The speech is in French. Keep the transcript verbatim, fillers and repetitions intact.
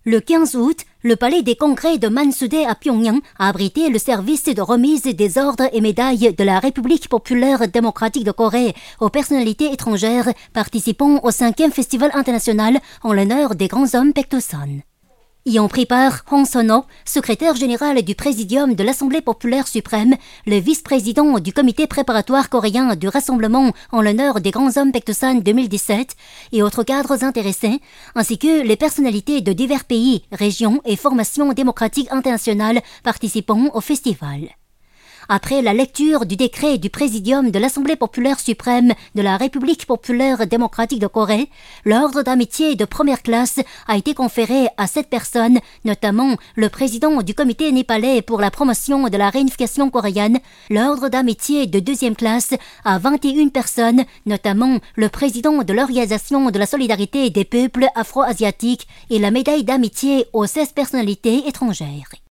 Le quinze août, le palais des congrès de Mansudae à Pyongyang a abrité le service de remise des ordres et médailles de la République populaire démocratique de Corée aux personnalités étrangères participant au cinquième festival international en l'honneur des grands hommes Paektusan. Y ont pris part Hong Son-ho, secrétaire général du Présidium de l'Assemblée populaire suprême, le vice-président du comité préparatoire coréen du Rassemblement en l'honneur des grands hommes Paektusan deux mille dix-sept et autres cadres intéressés, ainsi que les personnalités de divers pays, régions et formations démocratiques internationales participant au festival. Après la lecture du décret du Présidium de l'Assemblée populaire suprême de la République populaire démocratique de Corée, l'ordre d'amitié de première classe a été conféré à sept personnes, notamment le président du comité népalais pour la promotion de la réunification coréenne, l'ordre d'amitié de deuxième classe à vingt et une personnes, notamment le président de l'Organisation de la solidarité des peuples afro-asiatiques et la médaille d'amitié aux seize personnalités étrangères.